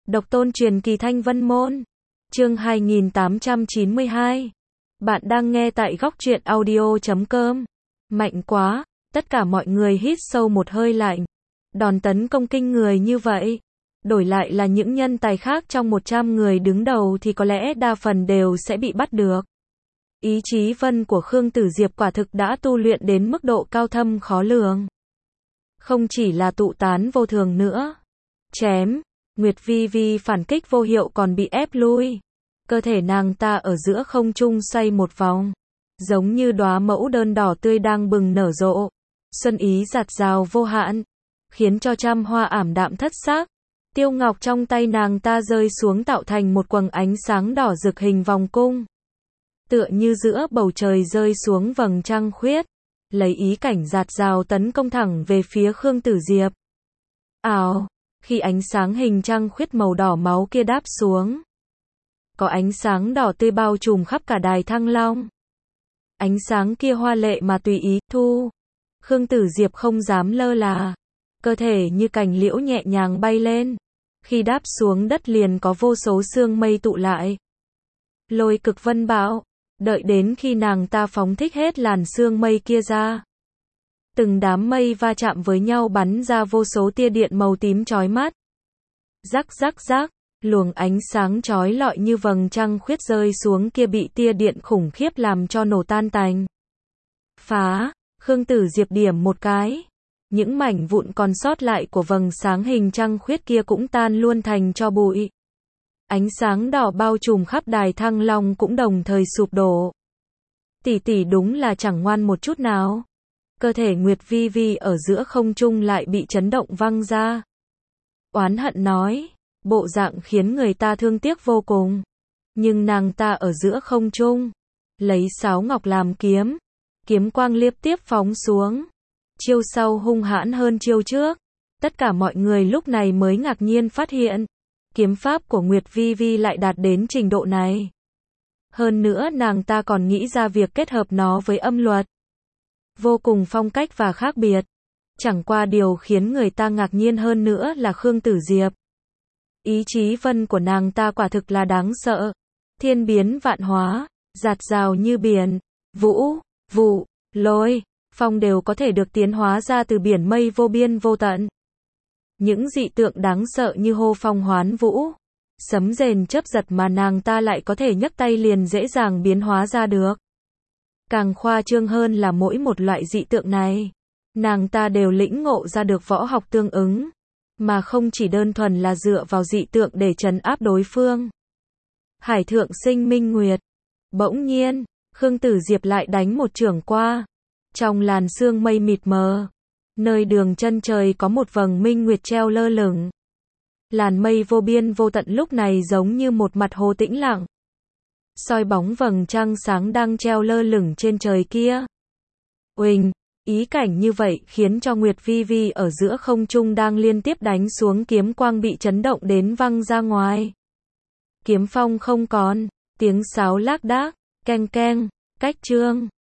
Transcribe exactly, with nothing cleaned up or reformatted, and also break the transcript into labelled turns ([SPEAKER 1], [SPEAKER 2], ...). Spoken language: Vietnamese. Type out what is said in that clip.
[SPEAKER 1] Độc tôn truyền kỳ Thanh Vân Môn. Chương hai nghìn tám trăm chín mươi hai. Bạn đang nghe tại góc truyện audio chấm com. Mạnh quá, tất cả mọi người hít sâu một hơi lạnh. Đòn tấn công kinh người như vậy, đổi lại là những nhân tài khác trong một trăm người đứng đầu thì có lẽ đa phần đều sẽ bị bắt được. Ý chí vân của Khương Tử Diệp quả thực đã tu luyện đến mức độ cao thâm khó lường. Không chỉ là tụ tán vô thường nữa. Chém, Nguyệt Vi Vi phản kích vô hiệu còn bị ép lui. Cơ thể nàng ta ở giữa không trung xoay một vòng, giống như đóa mẫu đơn đỏ tươi đang bừng nở rộ. Xuân ý dạt dào vô hạn, khiến cho trăm hoa ảm đạm thất sắc. Tiêu ngọc trong tay nàng ta rơi xuống tạo thành một quầng ánh sáng đỏ rực hình vòng cung. Tựa như giữa bầu trời rơi xuống vầng trăng khuyết, lấy ý cảnh dạt dào tấn công thẳng về phía Khương Tử Diệp. Ào, khi ánh sáng hình trăng khuyết màu đỏ máu kia đáp xuống, có ánh sáng đỏ tươi bao trùm khắp cả đài Thăng Long. Ánh sáng kia hoa lệ mà tùy ý thu. Khương Tử Diệp không dám lơ là, cơ thể như cành liễu nhẹ nhàng bay lên. Khi đáp xuống đất liền có vô số sương mây tụ lại. Lôi cực vân bão, đợi đến khi nàng ta phóng thích hết làn sương mây kia ra. Từng đám mây va chạm với nhau bắn ra vô số tia điện màu tím chói mắt. Rắc rắc rắc, luồng ánh sáng chói lọi như vầng trăng khuyết rơi xuống kia bị tia điện khủng khiếp làm cho nổ tan tành. Phá, Khương Tử Diệp điểm một cái. Những mảnh vụn còn sót lại của vầng sáng hình trăng khuyết kia cũng tan luôn thành tro bụi. Ánh sáng đỏ bao trùm khắp đài Thăng Long cũng đồng thời sụp đổ. Tỷ tỷ đúng là chẳng ngoan một chút nào. Cơ thể Nguyệt Vi Vi ở giữa không trung lại bị chấn động văng ra. Oán hận nói, bộ dạng khiến người ta thương tiếc vô cùng. Nhưng nàng ta ở giữa không trung, lấy sáo ngọc làm kiếm, kiếm quang liếp tiếp phóng xuống. Chiêu sau hung hãn hơn chiêu trước. Tất cả mọi người lúc này mới ngạc nhiên phát hiện, kiếm pháp của Nguyệt Vi Vi lại đạt đến trình độ này. Hơn nữa nàng ta còn nghĩ ra việc kết hợp nó với âm luật. Vô cùng phong cách và khác biệt. Chẳng qua điều khiến người ta ngạc nhiên hơn nữa là Khương Tử Diệp. Ý chí vân của nàng ta quả thực là đáng sợ. Thiên biến vạn hóa, dạt dào như biển, vũ, vụ, lôi, phong đều có thể được tiến hóa ra từ biển mây vô biên vô tận. Những dị tượng đáng sợ như hô phong hoán vũ, sấm rền chớp giật mà nàng ta lại có thể nhấc tay liền dễ dàng biến hóa ra được. Càng khoa trương hơn là mỗi một loại dị tượng này, nàng ta đều lĩnh ngộ ra được võ học tương ứng, mà không chỉ đơn thuần là dựa vào dị tượng để trấn áp đối phương. Hải thượng sinh minh nguyệt. Bỗng nhiên, Khương Tử Diệp lại đánh một chưởng qua. Trong làn sương mây mịt mờ, nơi đường chân trời có một vầng minh nguyệt treo lơ lửng. Làn mây vô biên vô tận lúc này giống như một mặt hồ tĩnh lặng, soi bóng vầng trăng sáng đang treo lơ lửng trên trời kia. Uỳnh, ý cảnh như vậy khiến cho Nguyệt Vi Vi ở giữa không trung đang liên tiếp đánh xuống kiếm quang bị chấn động đến văng ra ngoài. Kiếm phong không còn, tiếng sáo lác đác, keng keng, cách chương.